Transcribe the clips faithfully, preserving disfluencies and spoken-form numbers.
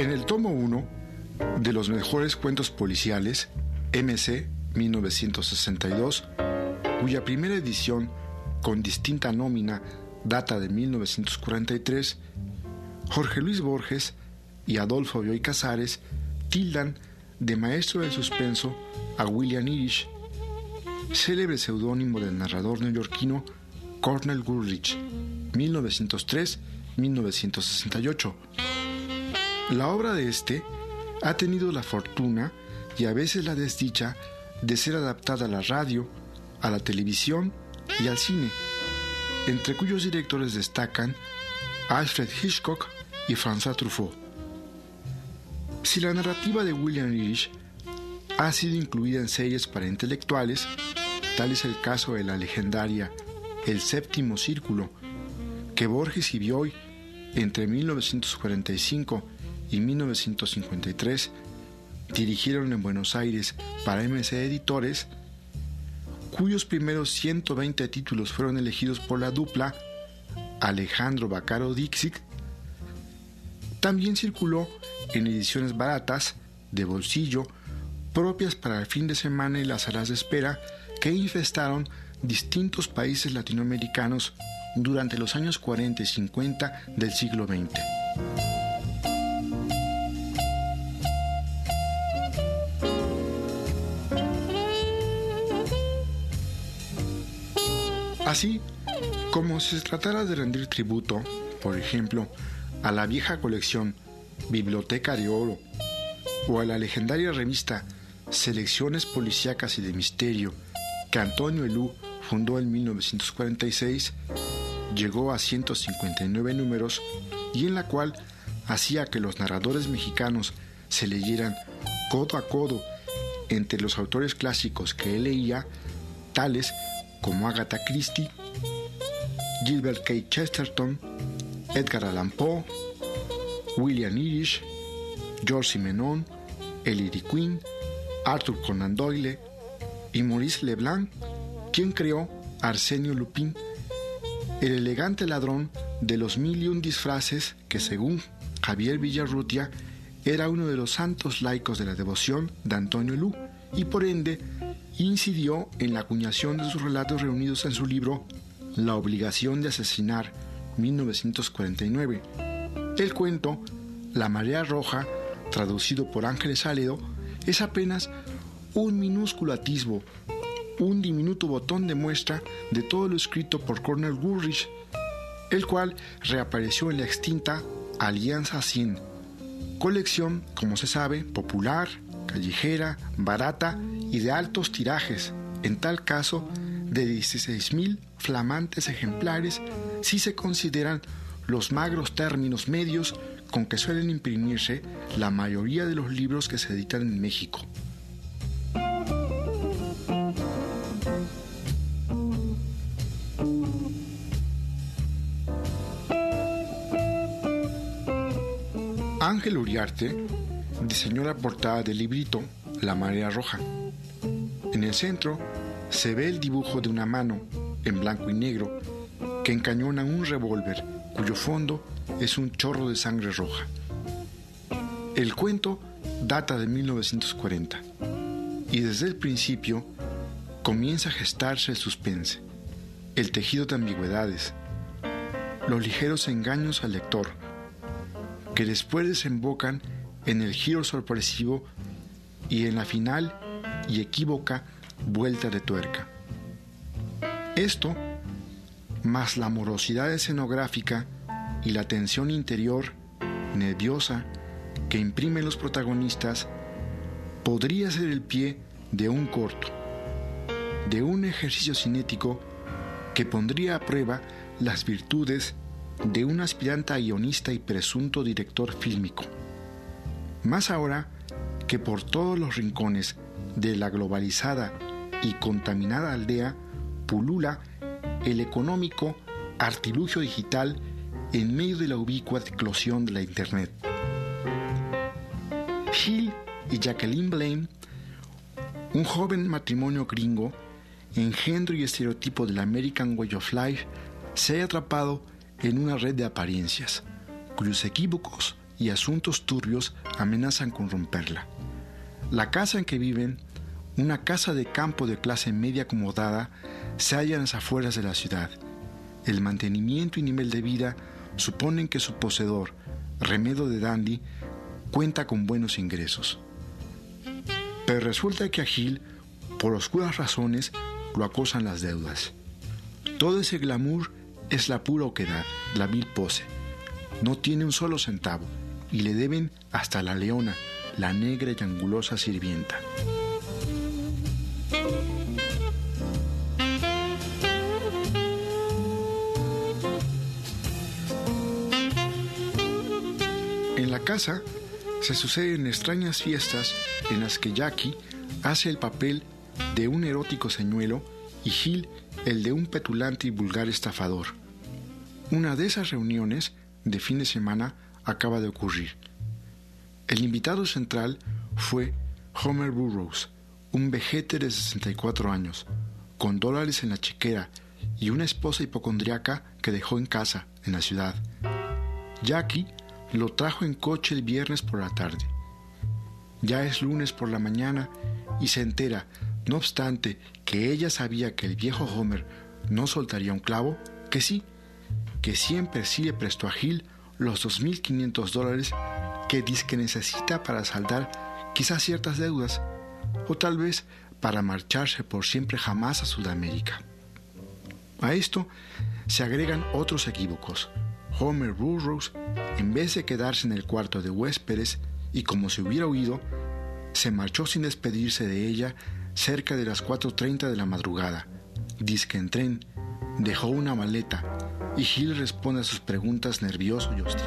En el tomo uno de los mejores cuentos policiales, M C mil novecientos sesenta y dos, cuya primera edición, con distinta nómina, data de mil novecientos cuarenta y tres, Jorge Luis Borges y Adolfo Bioy Casares tildan de maestro del suspenso a William Irish, célebre seudónimo del narrador neoyorquino Cornell Woolrich, mil novecientos tres a mil novecientos sesenta y ocho. La obra de este ha tenido la fortuna y a veces la desdicha de ser adaptada a la radio, a la televisión y al cine, entre cuyos directores destacan Alfred Hitchcock y François Truffaut. Si la narrativa de William Irish ha sido incluida en series para intelectuales, tal es el caso de la legendaria El Séptimo Círculo, que Borges y Bioy, entre mil novecientos cuarenta y cinco y mil novecientos cincuenta y tres, dirigieron en Buenos Aires para M C Editores, cuyos primeros ciento veinte títulos fueron elegidos por la dupla Alejandro Baccaro Dixit. También circuló en ediciones baratas, de bolsillo, propias para el fin de semana y las salas de espera que infestaron distintos países latinoamericanos durante los años cuarenta y cincuenta del siglo veinte. Así, como si se tratara de rendir tributo, por ejemplo, a la vieja colección Biblioteca de Oro o a la legendaria revista Selecciones Policíacas y de Misterio que Antonio Elú fundó en mil novecientos cuarenta y seis, llegó a ciento cincuenta y nueve números y en la cual hacía que los narradores mexicanos se leyeran codo a codo entre los autores clásicos que él leía, tales como Agatha Christie, Gilbert K. Chesterton, Edgar Allan Poe, William Irish, Georges Simenon, Ellery Queen, Arthur Conan Doyle y Maurice Leblanc, quien creó Arsenio Lupin, el elegante ladrón de los mil y un disfraces que, según Javier Villarrutia, era uno de los santos laicos de la devoción de Antonio Elú y por ende incidió en la acuñación de sus relatos reunidos en su libro La obligación de asesinar, mil novecientos cuarenta y nueve. El cuento La marea roja, traducido por Ángeles Saledo, es apenas un minúsculo atisbo, un diminuto botón de muestra de todo lo escrito por Cornell Woolrich, el cual reapareció en la extinta Alianza cien, colección, como se sabe, popular, callejera, barata y de altos tirajes, en tal caso de dieciséis mil flamantes ejemplares si se consideran los magros términos medios con que suelen imprimirse la mayoría de los libros que se editan en México. Ángel Uriarte diseñó la portada del librito La marea roja. En el centro se ve el dibujo de una mano, en blanco y negro, que encañona un revólver cuyo fondo es un chorro de sangre roja. El cuento data de mil novecientos cuarenta y desde el principio comienza a gestarse el suspense, el tejido de ambigüedades, los ligeros engaños al lector, que después desembocan en el giro sorpresivo y en la final y equívoca vuelta de tuerca. Esto, más la morosidad escenográfica y la tensión interior, nerviosa, que imprimen los protagonistas, podría ser el pie de un corto, de un ejercicio cinético que pondría a prueba las virtudes de un aspirante a guionista y presunto director fílmico. Más ahora que por todos los rincones de la globalizada y contaminada aldea pulula el económico artilugio digital en medio de la ubicua eclosión de la Internet. Hill y Jacqueline Blaine, un joven matrimonio gringo, engendro y estereotipo del American Way of Life, se ha atrapado en una red de apariencias, cuyos equívocos y asuntos turbios amenazan con romperla. La casa en que viven, una casa de campo de clase media acomodada, se halla en las afueras de la ciudad. El mantenimiento y nivel de vida suponen que su poseedor, Remedo de Dandy, cuenta con buenos ingresos. Pero resulta que a Gil, por oscuras razones, lo acosan las deudas. Todo ese glamour es la pura oquedad, la vil pose. No tiene un solo centavo y le deben hasta la leona, la negra y angulosa sirvienta. En la casa se suceden extrañas fiestas en las que Jackie hace el papel de un erótico señuelo y Gil el de un petulante y vulgar estafador. Una de esas reuniones de fin de semana acaba de ocurrir. El invitado central fue Homer Burroughs, un vejete de sesenta y cuatro años, con dólares en la chequera y una esposa hipocondriaca que dejó en casa, en la ciudad. Jackie lo trajo en coche el viernes por la tarde. Ya es lunes por la mañana y se entera, no obstante que ella sabía que el viejo Homer no soltaría un clavo, que sí, que siempre sí le prestó a Gil los dos mil quinientos dólares que dizque necesita para saldar quizás ciertas deudas, o tal vez para marcharse por siempre jamás a Sudamérica. A esto se agregan otros equívocos. Homer Burroughs, en vez de quedarse en el cuarto de huéspedes y como se hubiera huido, se marchó sin despedirse de ella cerca de las cuatro treinta de la madrugada. Dizque en tren, dejó una maleta y Gil responde a sus preguntas nervioso y hostil.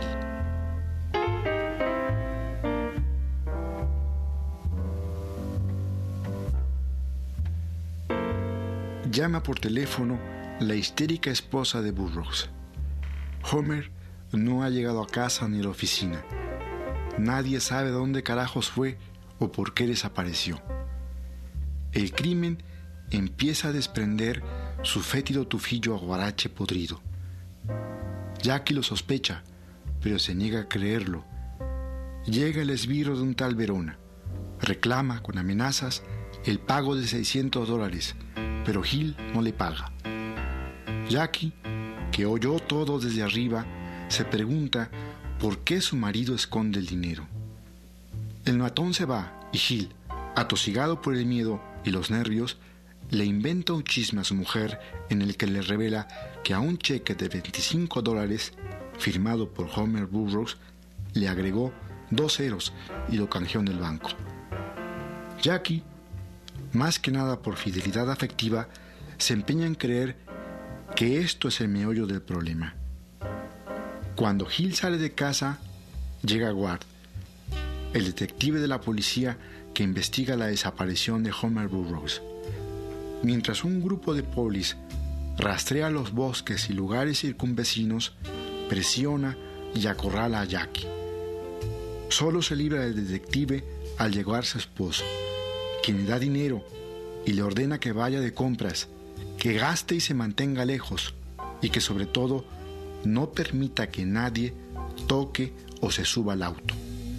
Llama por teléfono la histérica esposa de Burroughs. Homer no ha llegado a casa ni a la oficina. Nadie sabe dónde carajos fue o por qué desapareció. El crimen empieza a desprender su fétido tufillo a guarache podrido. Jackie lo sospecha, pero se niega a creerlo. Llega el esbirro de un tal Verona. Reclama con amenazas el pago de seiscientos dólares, pero Gil no le paga. Jackie, que oyó todo desde arriba, se pregunta por qué su marido esconde el dinero. El matón se va y Gil, atosigado por el miedo y los nervios, le inventa un chisme a su mujer en el que le revela que a un cheque de veinticinco dólares firmado por Homer Burroughs le agregó dos ceros y lo canjeó en el banco. Jackie, más que nada por fidelidad afectiva, se empeña en creer que esto es el meollo del problema. Cuando Gil sale de casa, llega Ward, el detective de la policía que investiga la desaparición de Homer Burroughs. Mientras un grupo de polis rastrea los bosques y lugares circunvecinos, presiona y acorrala a Jackie. Solo se libra del detective al llegar su esposo, quien le da dinero y le ordena que vaya de compras, que gaste y se mantenga lejos, y que sobre todo no permita que nadie toque o se suba al auto.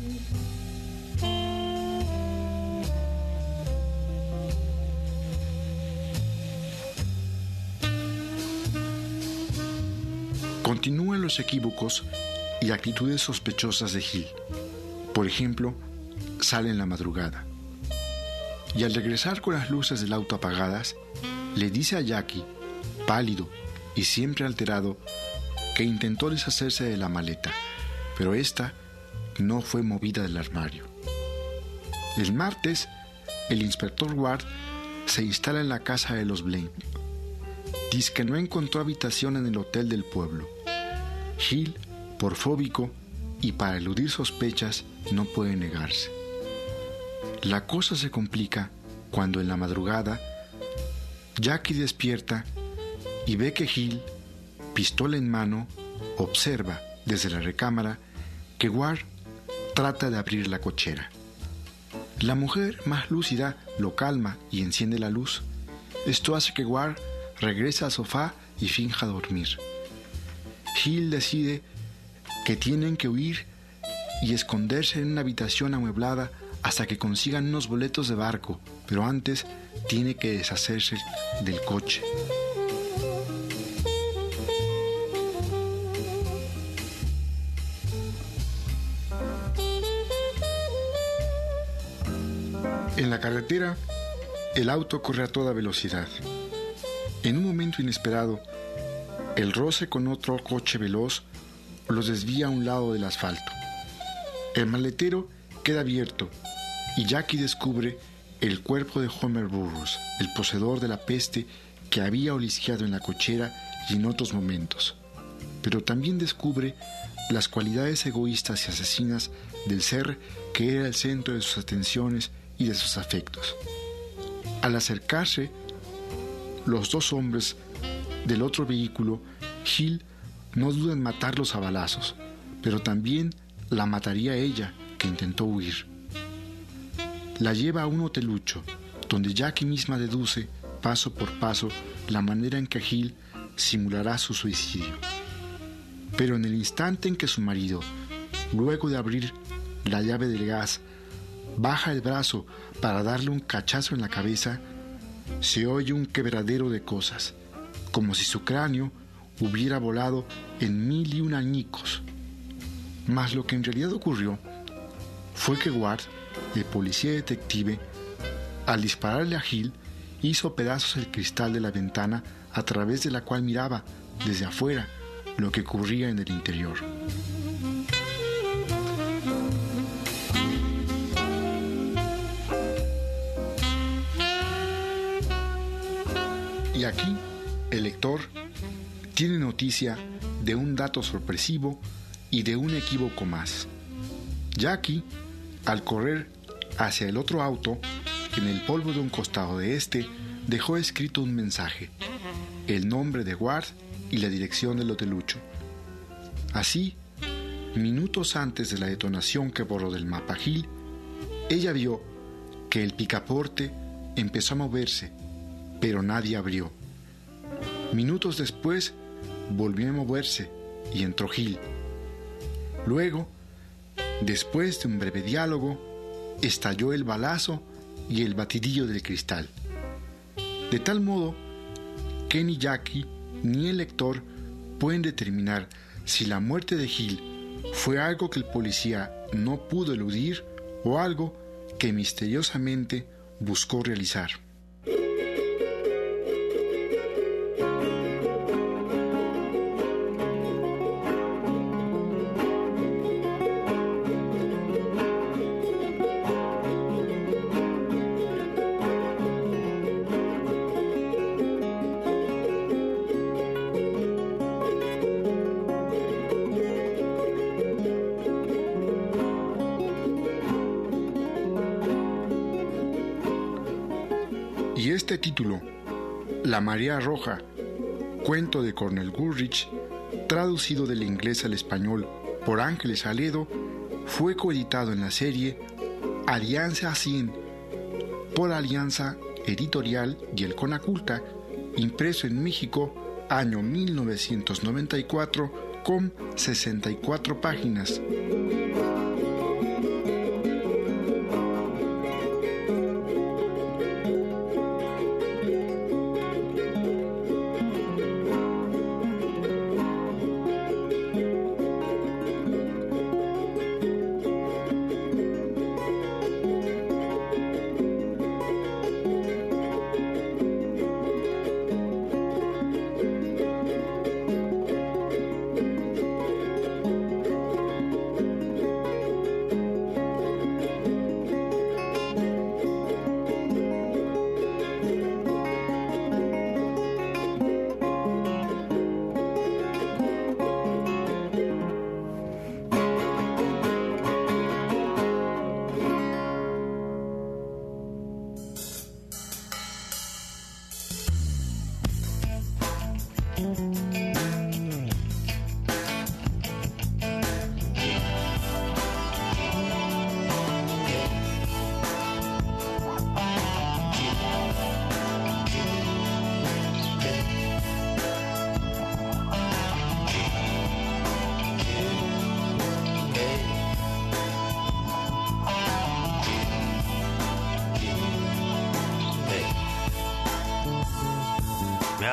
Continúan los equívocos y actitudes sospechosas de Gil. Por ejemplo, sale en la madrugada. Y al regresar con las luces del auto apagadas, le dice a Jackie, pálido y siempre alterado, que intentó deshacerse de la maleta, pero esta no fue movida del armario. El martes, el inspector Ward se instala en la casa de los Blaine. Dice que no encontró habitación en el hotel del pueblo. Gil, por fóbico y para eludir sospechas, no puede negarse. La cosa se complica cuando en la madrugada Jackie despierta y ve que Gil, pistola en mano, observa desde la recámara que Ward trata de abrir la cochera. La mujer, más lúcida, lo calma y enciende la luz. Esto hace que Ward regrese al sofá y finja dormir. Gil decide que tienen que huir y esconderse en una habitación amueblada hasta que consigan unos boletos de barco, pero antes tiene que deshacerse del coche. En la carretera, el auto corre a toda velocidad. En un momento inesperado, el roce con otro coche veloz los desvía a un lado del asfalto. El maletero queda abierto y Jackie descubre el cuerpo de Homer Burroughs, el poseedor de la peste que había olisqueado en la cochera y en otros momentos. Pero también descubre las cualidades egoístas y asesinas del ser que era el centro de sus atenciones y de sus afectos. Al acercarse los dos hombres del otro vehículo, Hill no duda en matarlos a balazos, pero también la mataría a ella, que intentó huir. La lleva a un hotelucho, donde Jackie misma deduce, paso por paso, la manera en que Hill simulará su suicidio. Pero en el instante en que su marido, luego de abrir la llave del gas, baja el brazo para darle un cachazo en la cabeza, se oye un quebradero de cosas, como si su cráneo hubiera volado en mil y un añicos. Mas lo que en realidad ocurrió fue que Ward, el policía detective, al dispararle a Hill, hizo pedazos el cristal de la ventana a través de la cual miraba, desde afuera, lo que ocurría en el interior. Y aquí, el lector tiene noticia de un dato sorpresivo y de un equívoco más. Jackie, al correr hacia el otro auto, en el polvo de un costado de este, dejó escrito un mensaje, el nombre de Ward y la dirección del hotelucho. Así, minutos antes de la detonación que borró del mapa Hill, ella vio que el picaporte empezó a moverse, pero nadie abrió. Minutos después, volvió a moverse y entró Hill. Luego, después de un breve diálogo, estalló el balazo y el batidillo del cristal. De tal modo que ni Jackie ni el lector pueden determinar si la muerte de Hill fue algo que el policía no pudo eludir o algo que misteriosamente buscó realizar. Y este título, La Marea Roja, cuento de Cornell Goodrich, traducido del inglés al español por Ángeles Aledo, fue coeditado en la serie Alianza cien por Alianza Editorial y el Conaculta, impreso en México, año mil novecientos noventa y cuatro, con sesenta y cuatro páginas.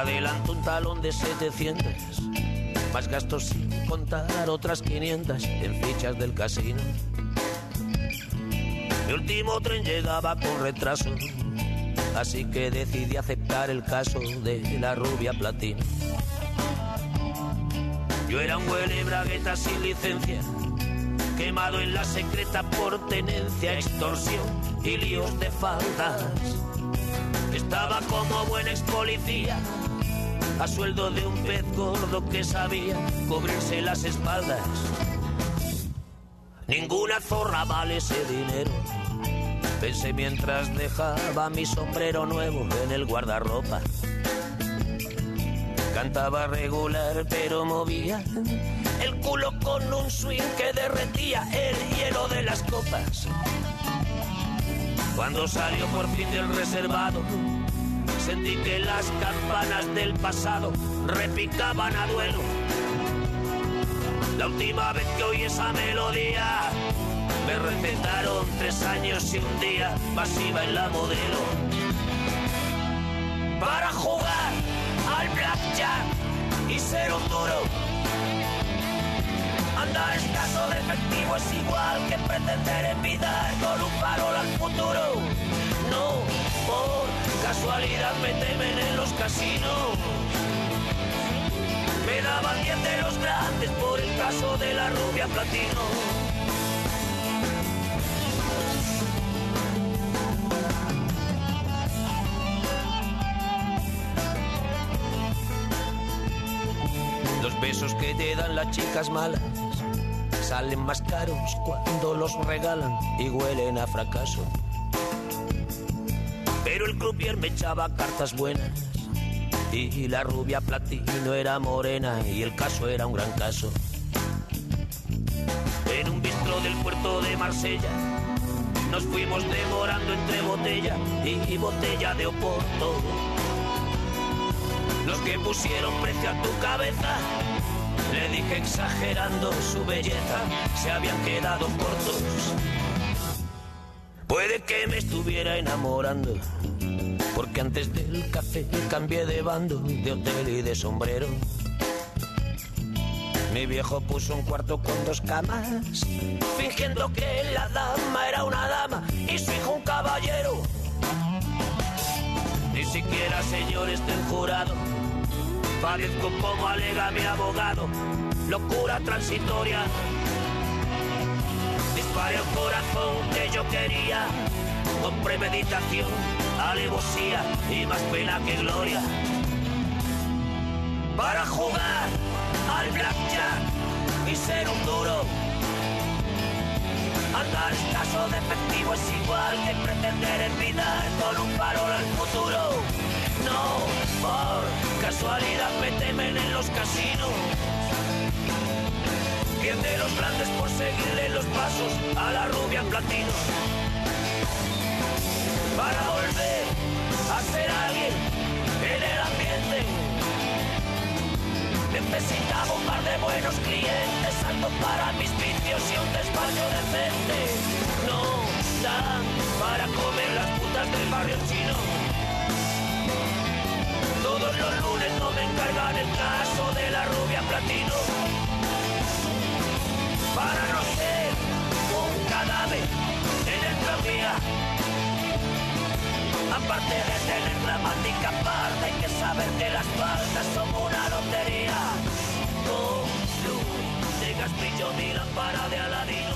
adelanto un talón de setecientos, más gastos sin contar otras quinientas en fichas del casino. Mi último tren llegaba con retraso, así que decidí aceptar el caso de la rubia platino. Yo era un huele bragueta sin licencia, quemado en la secreta por tenencia, extorsión y líos de faldas. Estaba como buen ex policía, a sueldo de un pez gordo que sabía cubrirse las espaldas. Ninguna zorra vale ese dinero, pensé mientras dejaba mi sombrero nuevo en el guardarropa. Cantaba regular pero movía el culo con un swing que derretía el hielo de las copas. Cuando salió por fin del reservado, sentí que las campanas del pasado repicaban a duelo. La última vez que oí esa melodía, me recetaron tres años y un día más iba en la modelo. Para jugar al blackjack y ser un duro, andar escaso de efectivo es igual que pretender envidar con un farol al futuro. No, por casualidad me temen en los casinos. Me daban diez de los grandes por el caso de la rubia platino. Los besos que te dan las chicas malas salen más caros cuando los regalan y huelen a fracaso. Pero el croupier me echaba cartas buenas y la rubia platino era morena y el caso era un gran caso. En un bistro del puerto de Marsella nos fuimos demorando entre botella y botella de Oporto. Los que pusieron precio a tu cabeza, le dije exagerando su belleza, se habían quedado cortos. Puede que me estuviera enamorando, porque antes del café cambié de bando, de hotel y de sombrero. Mi viejo puso un cuarto con dos camas, fingiendo que la dama era una dama y su hijo un caballero. Ni siquiera, señores del jurado, padezco como alega mi abogado, locura transitoria. Disparé al corazón que yo quería, con premeditación, alevosía y más pena que gloria. Para jugar al blackjack y ser un duro, andar escaso de efectivo es igual que pretender envidar con un farol al futuro. No, por casualidad me temen en los casinos. Diez de los grandes por seguirle los pasos a la rubia platino. Para volver a ser alguien en el ambiente, necesitaba un par de buenos clientes, algo para mis vicios y un despacho decente. No dan para comer las putas del barrio chino. Todos los lunes no me encargan el caso de la rubia platino. Para no ser un cadáver en el tranvía, aparte de tener la mática parda, hay que saber que las faltas son una lotería. Con luz de gas brillo mi lámpara de Aladino.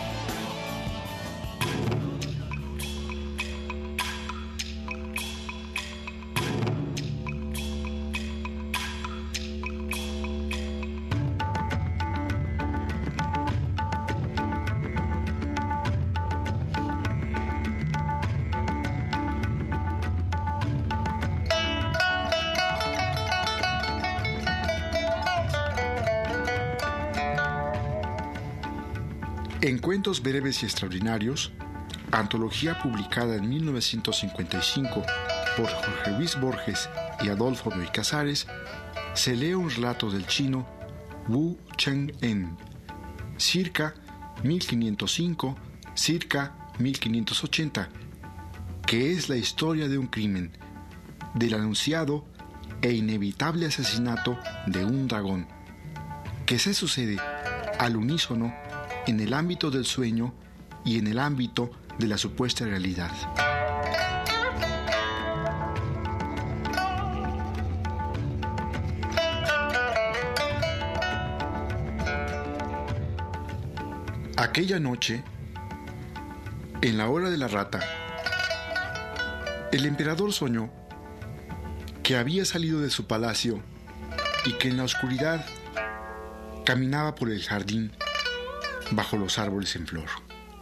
En Cuentos breves y extraordinarios, antología publicada en mil novecientos cincuenta y cinco por Jorge Luis Borges y Adolfo Bioy Casares, se lee un relato del chino Wu Cheng-en, circa mil quinientos cinco, circa mil quinientos ochenta, que es la historia de un crimen, del anunciado e inevitable asesinato de un dragón, que se sucede al unísono en el ámbito del sueño y en el ámbito de la supuesta realidad. Aquella noche, en la hora de la rata, el emperador soñó que había salido de su palacio y que en la oscuridad caminaba por el jardín bajo los árboles en flor.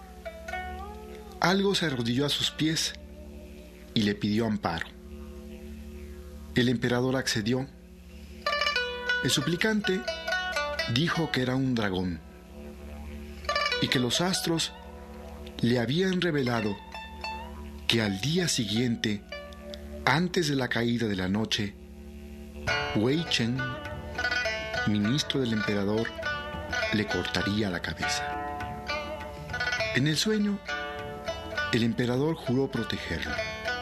Algo se arrodilló a sus pies y le pidió amparo. El emperador accedió. El suplicante dijo que era un dragón y que los astros le habían revelado que al día siguiente, antes de la caída de la noche, Wei Chen, ministro del emperador, le cortaría la cabeza. En el sueño, el emperador juró protegerlo.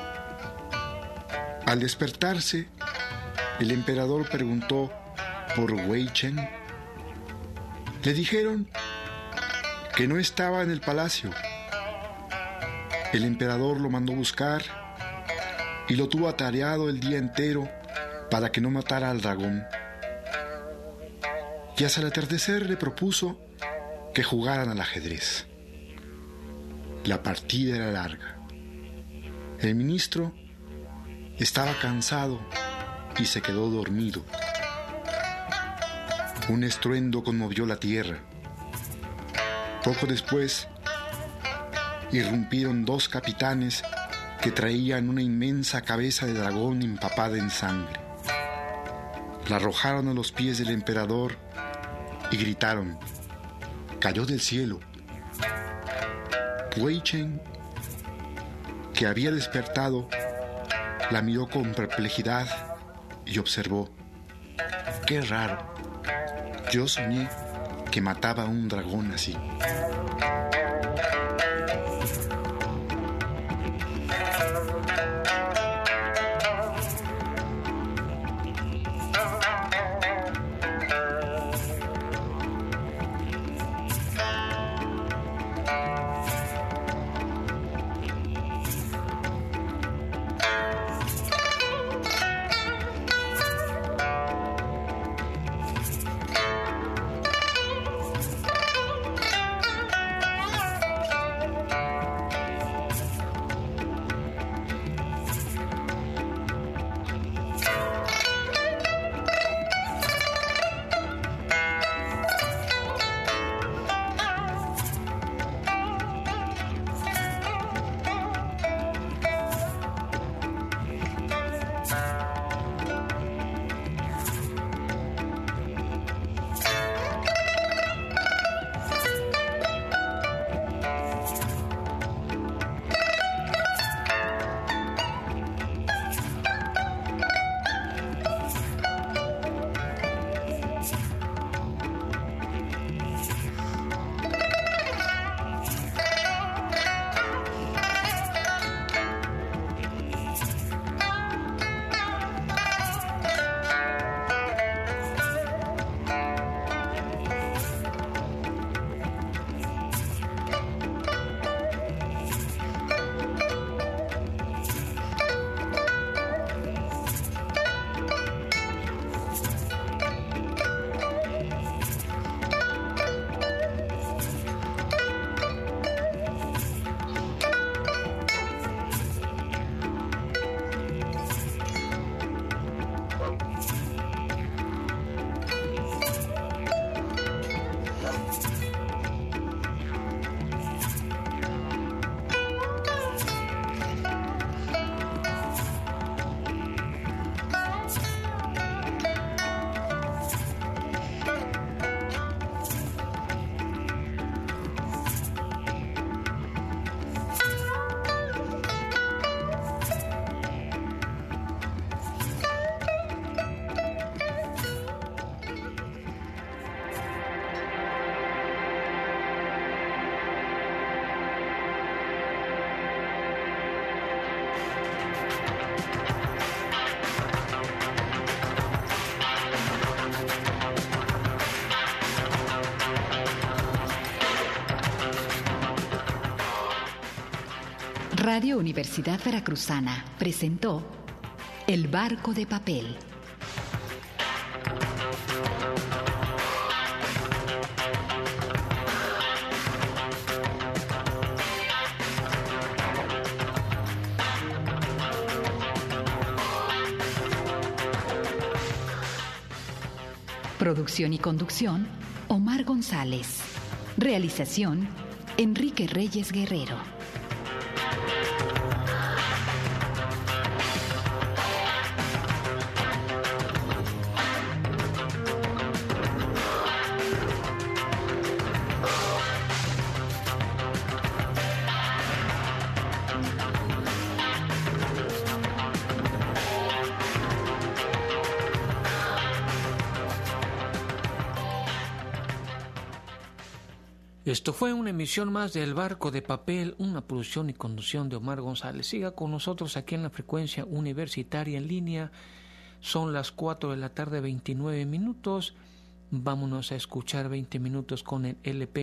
Al despertarse, el emperador preguntó por Wei Chen. Le dijeron que no estaba en el palacio. El emperador lo mandó buscar y lo tuvo atareado el día entero para que no matara al dragón. Y hasta el atardecer le propuso que jugaran al ajedrez. La partida era larga. El ministro estaba cansado y se quedó dormido. Un estruendo conmovió la tierra. Poco después, irrumpieron dos capitanes que traían una inmensa cabeza de dragón empapada en sangre. La arrojaron a los pies del emperador y gritaron: «Cayó del cielo». Wei Chen, que había despertado, la miró con perplejidad y observó: «Qué raro, yo soñé que mataba a un dragón así». Radio Universidad Veracruzana presentó El barco de papel. Producción y conducción, Omar González. Realización, Enrique Reyes Guerrero. Esto fue una emisión más de El Barco de Papel, una producción y conducción de Omar González. Siga con nosotros aquí en la frecuencia universitaria en línea. Son las cuatro de la tarde, veintinueve minutos. Vámonos a escuchar veinte minutos con el L P